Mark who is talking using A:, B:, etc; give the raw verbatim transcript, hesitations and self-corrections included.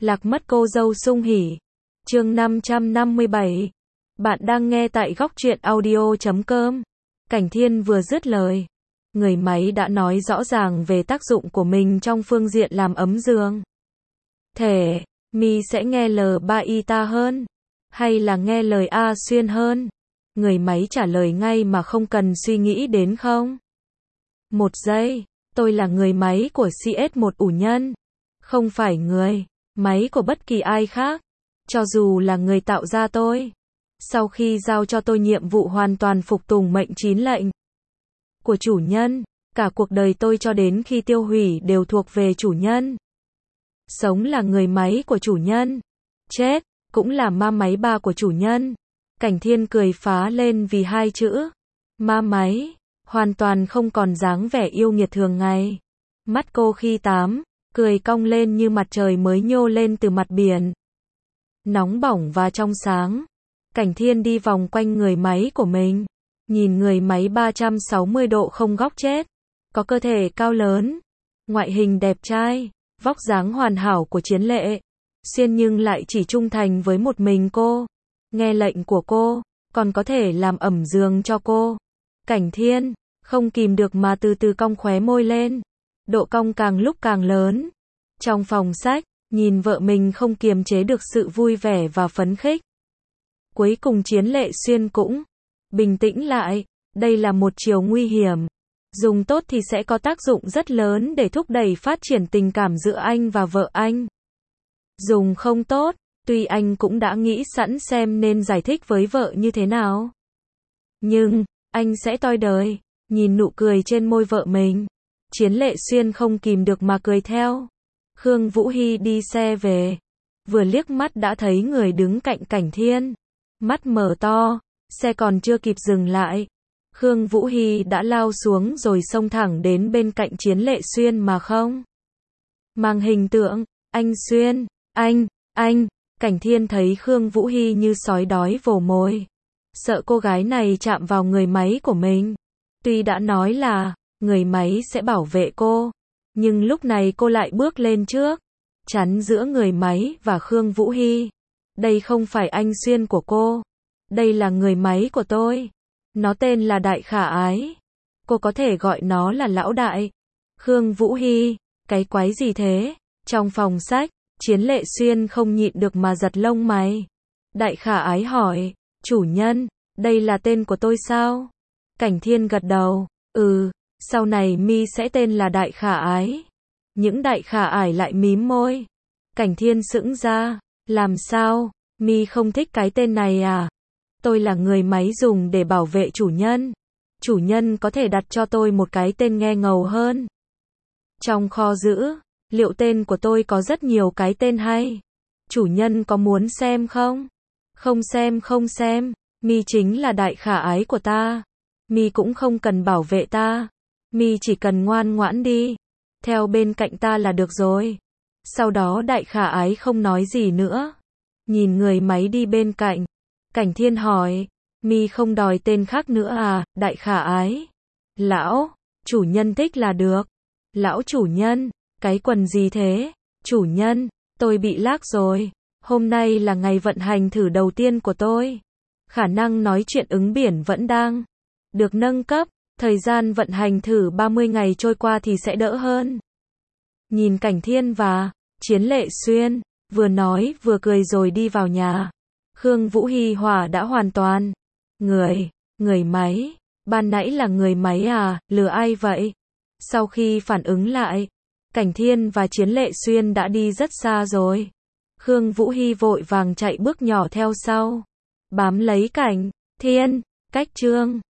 A: Lạc mất cô dâu sung hỉ. Chương năm trăm năm mươi bảy. Bạn đang nghe tại góc truyện audio chấm com. Cảnh Thiên vừa dứt lời, người máy đã nói rõ ràng về tác dụng của mình trong phương diện làm ấm giường. Thể, mi sẽ nghe lời ba y ta hơn, hay là nghe lời A Xuyên hơn? Người máy trả lời ngay mà không cần suy nghĩ đến không? Một giây, tôi là người máy của xê ét một ủ nhân, không phải người máy của bất kỳ ai khác, cho dù là người tạo ra tôi. Sau khi giao cho tôi nhiệm vụ hoàn toàn phục tùng mệnh chín lệnh của chủ nhân, cả cuộc đời tôi cho đến khi tiêu hủy đều thuộc về chủ nhân. Sống là người máy của chủ nhân, chết cũng là ma máy ba của chủ nhân. Cảnh Thiên cười phá lên vì hai chữ ma máy, hoàn toàn không còn dáng vẻ yêu nghiệt thường ngày. Mắt cô khi tám, cười cong lên như mặt trời mới nhô lên từ mặt biển, nóng bỏng và trong sáng. Cảnh Thiên đi vòng quanh người máy của mình, nhìn người máy ba trăm sáu mươi độ không góc chết, có cơ thể cao lớn, ngoại hình đẹp trai, vóc dáng hoàn hảo của Chiến Lệ Xuyên, nhưng lại chỉ trung thành với một mình cô, nghe lệnh của cô, còn có thể làm ẩm giường cho cô. Cảnh Thiên không kìm được mà từ từ cong khóe môi lên, độ cong càng lúc càng lớn. Trong phòng sách, nhìn vợ mình không kiềm chế được sự vui vẻ và phấn khích. Cuối cùng Chiến Lệ Xuyên cũng bình tĩnh lại, đây là một chiều nguy hiểm. Dùng tốt thì sẽ có tác dụng rất lớn để thúc đẩy phát triển tình cảm giữa anh và vợ anh. Dùng không tốt, tuy anh cũng đã nghĩ sẵn xem nên giải thích với vợ như thế nào, nhưng anh sẽ toi đời. Nhìn nụ cười trên môi vợ mình, Chiến Lệ Xuyên không kìm được mà cười theo. Khương Vũ Hy đi xe về, vừa liếc mắt đã thấy người đứng cạnh Cảnh Thiên, mắt mở to, xe còn chưa kịp dừng lại, Khương Vũ Hy đã lao xuống rồi xông thẳng đến bên cạnh Chiến Lệ Xuyên mà không mang hình tượng. Anh Xuyên, anh, anh, Cảnh Thiên thấy Khương Vũ Hy như sói đói vồ mồi, sợ cô gái này chạm vào người máy của mình. Tuy đã nói là người máy sẽ bảo vệ cô, nhưng lúc này cô lại bước lên trước, chắn giữa người máy và Khương Vũ Hy. Đây không phải anh Xuyên của cô, đây là người máy của tôi. Nó tên là Đại Khả Ái, cô có thể gọi nó là Lão Đại. Khương Vũ Hy, cái quái gì thế? Trong phòng sách, Chiến Lệ Xuyên không nhịn được mà giật lông mày. Đại Khả Ái hỏi, chủ nhân, đây là tên của tôi sao? Cảnh Thiên gật đầu, ừ, sau này mi sẽ tên là Đại Khả Ái. Những Đại Khả Ái lại mím môi. Cảnh Thiên sững ra, làm sao, mi không thích cái tên này à? Tôi là người máy dùng để bảo vệ chủ nhân. Chủ nhân có thể đặt cho tôi một cái tên nghe ngầu hơn. Trong kho giữ liệu tên của tôi có rất nhiều cái tên hay. Chủ nhân có muốn xem không? Không xem không xem, mi chính là Đại Khả Ái của ta. Mi cũng không cần bảo vệ ta. Mi chỉ cần ngoan ngoãn đi, theo bên cạnh ta là được rồi. Sau đó Đại Khả Ái không nói gì nữa, nhìn người máy đi bên cạnh. Cảnh Thiên hỏi, mi không đòi tên khác nữa à? Đại Khả Ái, lão chủ nhân thích là được. Lão chủ nhân, cái quần gì thế? Chủ nhân, tôi bị lag rồi. Hôm nay là ngày vận hành thử đầu tiên của tôi. Khả năng nói chuyện ứng biển vẫn đang được nâng cấp. Thời gian vận hành thử ba mươi ngày trôi qua thì sẽ đỡ hơn. Nhìn Cảnh Thiên và Chiến Lệ Xuyên vừa nói vừa cười rồi đi vào nhà. Khương Vũ Hy hỏa đã hoàn toàn. Người, người máy, ban nãy là người máy à, lừa ai vậy? Sau khi phản ứng lại, Cảnh Thiên và Chiến Lệ Xuyên đã đi rất xa rồi. Khương Vũ Hy vội vàng chạy bước nhỏ theo sau, bám lấy Cảnh Thiên. Cách chương